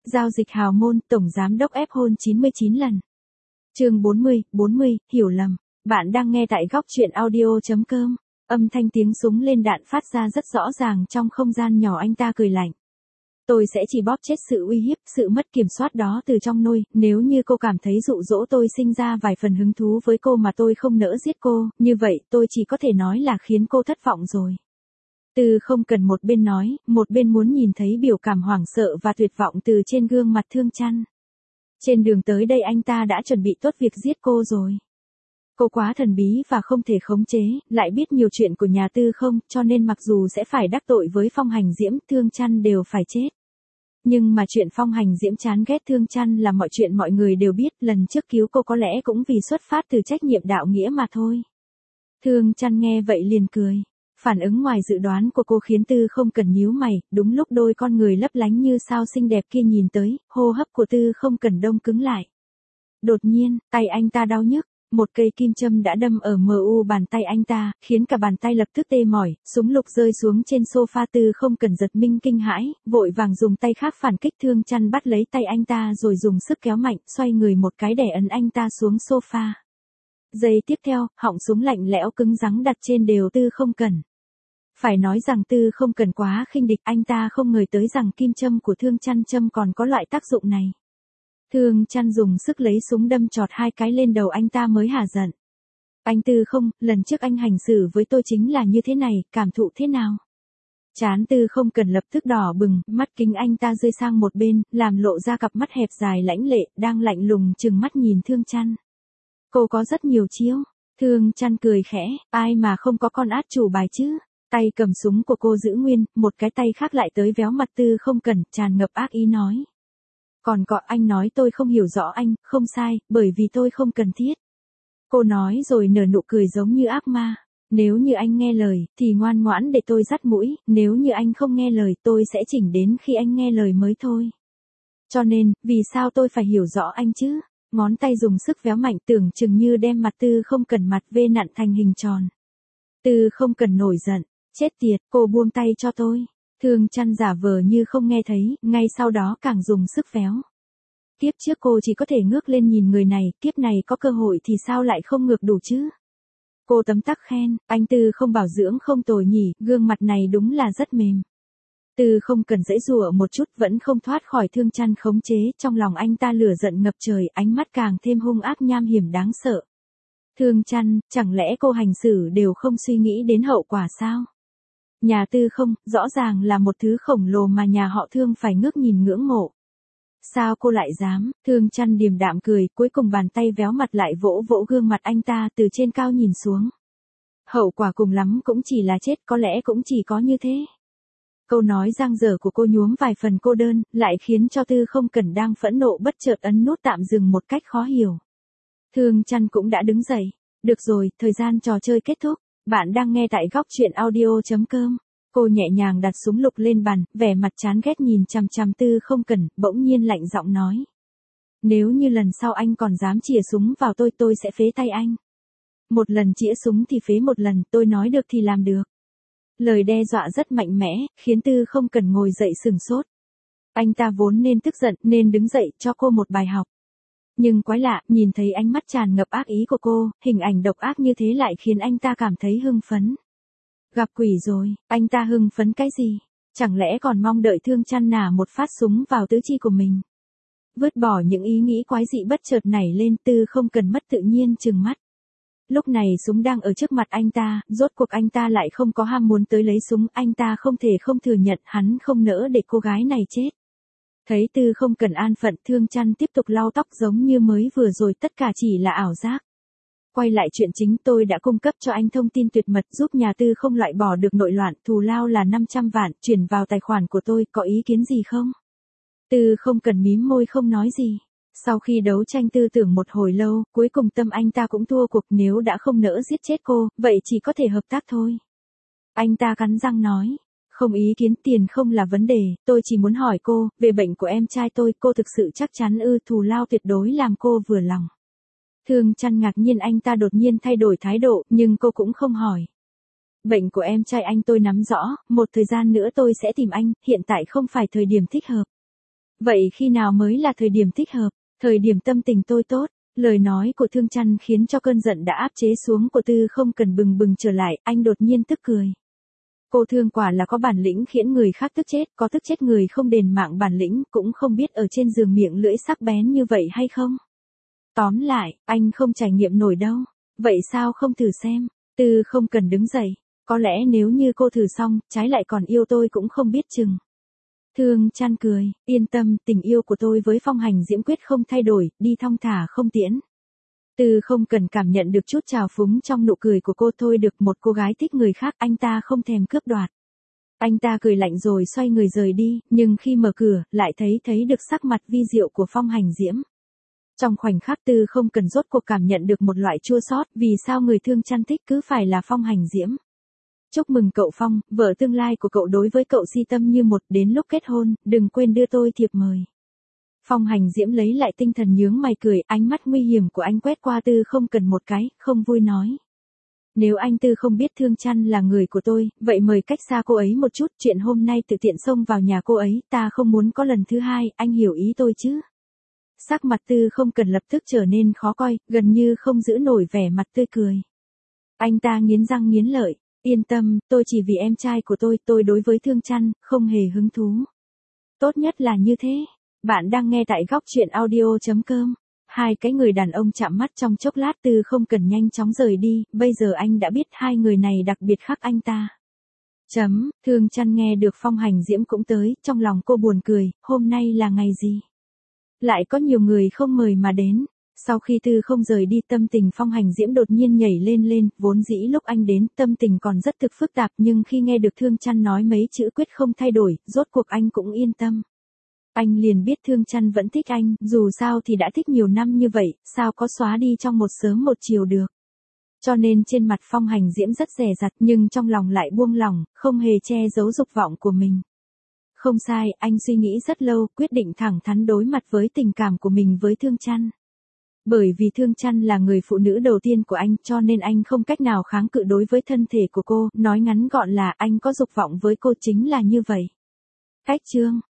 Giao dịch hào môn, tổng giám đốc ép hôn 99 lần. Chương 40, hiểu lầm. Bạn đang nghe tại góc truyện audio.com. Âm thanh tiếng súng lên đạn phát ra rất rõ ràng trong không gian nhỏ. Anh ta cười lạnh. Tôi sẽ chỉ bóp chết sự uy hiếp, sự mất kiểm soát đó từ trong nôi. Nếu như cô cảm thấy dụ dỗ tôi sinh ra vài phần hứng thú với cô mà tôi không nỡ giết cô, như vậy tôi chỉ có thể nói là khiến cô thất vọng rồi. Từ không cần một bên nói, một bên muốn nhìn thấy biểu cảm hoảng sợ và tuyệt vọng từ trên gương mặt Thương Chăn. Trên đường tới đây anh ta đã chuẩn bị tốt việc giết cô rồi. Cô quá thần bí và không thể khống chế, lại biết nhiều chuyện của nhà Tư không, cho nên mặc dù sẽ phải đắc tội với Phong Hành Diễm, Thương Chăn đều phải chết. Nhưng mà chuyện Phong Hành Diễm chán ghét Thương Chăn là mọi chuyện mọi người đều biết, lần trước cứu cô có lẽ cũng vì xuất phát từ trách nhiệm đạo nghĩa mà thôi. Thương Chăn nghe vậy liền cười. Phản ứng ngoài dự đoán của cô khiến Tư không cần nhíu mày, đúng lúc đôi con người lấp lánh như sao xinh đẹp kia nhìn tới, hô hấp của Tư không cần đông cứng lại. Đột nhiên, tay anh ta đau nhức, một cây kim châm đã đâm ở mu bàn tay anh ta, khiến cả bàn tay lập tức tê mỏi, súng lục rơi xuống trên sofa. Tư không cần giật mình kinh hãi, vội vàng dùng tay khác phản kích. Thương Chăn bắt lấy tay anh ta rồi dùng sức kéo mạnh, xoay người một cái đè ấn anh ta xuống sofa. Giây tiếp theo, họng súng lạnh lẽo cứng rắn đặt trên đều Tư không cần. Phải nói rằng Tư không cần quá khinh địch, anh ta không ngờ tới rằng kim châm của Thương Chăn châm còn có loại tác dụng này. Thương Chăn dùng sức lấy súng đâm chọt hai cái lên đầu anh ta mới hả giận. Anh Tư không, lần trước anh hành xử với tôi chính là như thế này, cảm thụ thế nào? Trán Tư không cần lập tức đỏ bừng, mắt kính anh ta rơi sang một bên, làm lộ ra cặp mắt hẹp dài lãnh lệ, đang lạnh lùng trừng mắt nhìn Thương Chăn. Cô có rất nhiều chiêu. Thương Chăn cười khẽ, ai mà không có con át chủ bài chứ. Tay cầm súng của cô giữ nguyên, một cái tay khác lại tới véo mặt Tư không cần, tràn ngập ác ý nói. Còn có anh nói tôi không hiểu rõ anh, không sai, bởi vì tôi không cần thiết. Cô nói rồi nở nụ cười giống như ác ma. Nếu như anh nghe lời, thì ngoan ngoãn để tôi dắt mũi, nếu như anh không nghe lời tôi sẽ chỉnh đến khi anh nghe lời mới thôi. Cho nên, vì sao tôi phải hiểu rõ anh chứ? Ngón tay dùng sức véo mạnh tưởng chừng như đem mặt Tư không cần mặt vê nặn thành hình tròn. Tư không cần nổi giận, chết tiệt, cô buông tay cho tôi. Thương Chăn giả vờ như không nghe thấy, ngay sau đó càng dùng sức véo. Kiếp trước cô chỉ có thể ngước lên nhìn người này, kiếp này có cơ hội thì sao lại không ngược đủ chứ? Cô tấm tắc khen, anh Tư không bảo dưỡng không tồi nhỉ, gương mặt này đúng là rất mềm. Tư không cần giãy giụa một chút vẫn không thoát khỏi Thương Chăn khống chế, trong lòng anh ta lửa giận ngập trời, ánh mắt càng thêm hung ác nham hiểm đáng sợ. Thương Chăn, chẳng lẽ cô hành xử đều không suy nghĩ đến hậu quả sao? Nhà Tư không, rõ ràng là một thứ khổng lồ mà nhà họ Thương phải ngước nhìn ngưỡng mộ. Sao cô lại dám? Thương Chăn điềm đạm cười, cuối cùng bàn tay véo mặt lại vỗ vỗ gương mặt anh ta từ trên cao nhìn xuống. Hậu quả cùng lắm cũng chỉ là chết, có lẽ cũng chỉ có như thế. Câu nói giang dở của cô nhuốm vài phần cô đơn, lại khiến cho Tư không cần đang phẫn nộ bất chợt ấn nút tạm dừng một cách khó hiểu. Thương Chăn cũng đã đứng dậy. Được rồi, thời gian trò chơi kết thúc. Bạn đang nghe tại góc truyện audio.com. Cô nhẹ nhàng đặt súng lục lên bàn, vẻ mặt chán ghét nhìn chằm chằm Tư không cần, bỗng nhiên lạnh giọng nói. Nếu như lần sau anh còn dám chĩa súng vào tôi sẽ phế tay anh. Một lần chĩa súng thì phế một lần, tôi nói được thì làm được. Lời đe dọa rất mạnh mẽ, khiến Tư không cần ngồi dậy sừng sốt. Anh ta vốn nên tức giận, nên đứng dậy cho cô một bài học. Nhưng quái lạ, nhìn thấy ánh mắt tràn ngập ác ý của cô, hình ảnh độc ác như thế lại khiến anh ta cảm thấy hưng phấn. Gặp quỷ rồi, anh ta hưng phấn cái gì? Chẳng lẽ còn mong đợi Thương Chăn nả một phát súng vào tứ chi của mình? Vứt bỏ những ý nghĩ quái dị bất chợt nảy lên, Tư không cần mất tự nhiên trừng mắt. Lúc này súng đang ở trước mặt anh ta, rốt cuộc anh ta lại không có ham muốn tới lấy súng, anh ta không thể không thừa nhận hắn không nỡ để cô gái này chết. Thấy Tư không cần an phận, Thương Chăn tiếp tục lau tóc giống như mới vừa rồi, tất cả chỉ là ảo giác. Quay lại chuyện chính, tôi đã cung cấp cho anh thông tin tuyệt mật giúp nhà Tư không loại bỏ được nội loạn, thù lao là 500 vạn, chuyển vào tài khoản của tôi, có ý kiến gì không? Tư không cần mím môi không nói gì. Sau khi đấu tranh tư tưởng một hồi lâu, cuối cùng tâm anh ta cũng thua cuộc, nếu đã không nỡ giết chết cô, vậy chỉ có thể hợp tác thôi. Anh ta cắn răng nói. Không ý kiến, tiền không là vấn đề, tôi chỉ muốn hỏi cô, về bệnh của em trai tôi, cô thực sự chắc chắn thù lao tuyệt đối làm cô vừa lòng. Thương Chăn ngạc nhiên anh ta đột nhiên thay đổi thái độ, nhưng cô cũng không hỏi. Bệnh của em trai anh tôi nắm rõ, một thời gian nữa tôi sẽ tìm anh, hiện tại không phải thời điểm thích hợp. Vậy khi nào mới là thời điểm thích hợp? Thời điểm tâm tình tôi tốt. Lời nói của Thương Chăn khiến cho cơn giận đã áp chế xuống của Tư Không Cần bừng bừng trở lại, anh đột nhiên tức cười. Cô Thương quả là có bản lĩnh khiến người khác tức chết, có tức chết người không đền mạng bản lĩnh, cũng không biết ở trên giường miệng lưỡi sắc bén như vậy hay không. Tóm lại, anh không trải nghiệm nổi đâu. Vậy sao không thử xem? Tư Không Cần đứng dậy. Có lẽ nếu như cô thử xong, trái lại còn yêu tôi cũng không biết chừng. Thương Chăn cười, yên tâm, tình yêu của tôi với Phong Hành Diễm quyết không thay đổi, đi thong thả không tiễn. Tư Không Cần cảm nhận được chút trào phúng trong nụ cười của cô. Thôi được, một cô gái thích người khác anh ta không thèm cướp đoạt. Anh ta cười lạnh rồi xoay người rời đi, nhưng khi mở cửa, lại thấy được sắc mặt vi diệu của Phong Hành Diễm. Trong khoảnh khắc Tư Không Cần rốt cuộc cảm nhận được một loại chua xót, vì sao người Thương Chăn thích cứ phải là Phong Hành Diễm. Chúc mừng cậu Phong, vợ tương lai của cậu đối với cậu si tâm như một, đến lúc kết hôn, đừng quên đưa tôi thiệp mời. Phong Hành Diễm lấy lại tinh thần nhướng mày cười, ánh mắt nguy hiểm của anh quét qua Tư Không Cần một cái, không vui nói. Nếu anh Tư không biết Thương Chăn là người của tôi, vậy mời cách xa cô ấy một chút, chuyện hôm nay tự tiện xông vào nhà cô ấy, ta không muốn có lần thứ hai, anh hiểu ý tôi chứ. Sắc mặt Tư Không Cần lập tức trở nên khó coi, gần như không giữ nổi vẻ mặt tươi cười. Anh ta nghiến răng nghiến lợi, yên tâm, tôi chỉ vì em trai của tôi đối với Thương Chăn, không hề hứng thú. Tốt nhất là như thế. Bạn đang nghe tại góc truyện audio.com. Hai cái người đàn ông chạm mắt trong chốc lát. Tư Không Cần nhanh chóng rời đi, bây giờ anh đã biết hai người này đặc biệt khác anh ta. Thương Chăn nghe được Phong Hành Diễm cũng tới, trong lòng cô buồn cười, hôm nay là ngày gì? Lại có nhiều người không mời mà đến. Sau khi Tư Không rời đi, tâm tình Phong Hành Diễm đột nhiên nhảy lên, vốn dĩ lúc anh đến, tâm tình còn rất thực phức tạp, nhưng khi nghe được Thương Chăn nói mấy chữ quyết không thay đổi, rốt cuộc anh cũng yên tâm. Anh liền biết Thương Chăn vẫn thích anh, dù sao thì đã thích nhiều năm như vậy, sao có xóa đi trong một sớm một chiều được. Cho nên trên mặt Phong Hành Diễm rất dè dặt, nhưng trong lòng lại buông lỏng, không hề che giấu dục vọng của mình. Không sai, anh suy nghĩ rất lâu, quyết định thẳng thắn đối mặt với tình cảm của mình với Thương Chăn. Bởi vì Thương Chăn là người phụ nữ đầu tiên của anh, cho nên anh không cách nào kháng cự đối với thân thể của cô, nói ngắn gọn là anh có dục vọng với cô, chính là như vậy. Cách chương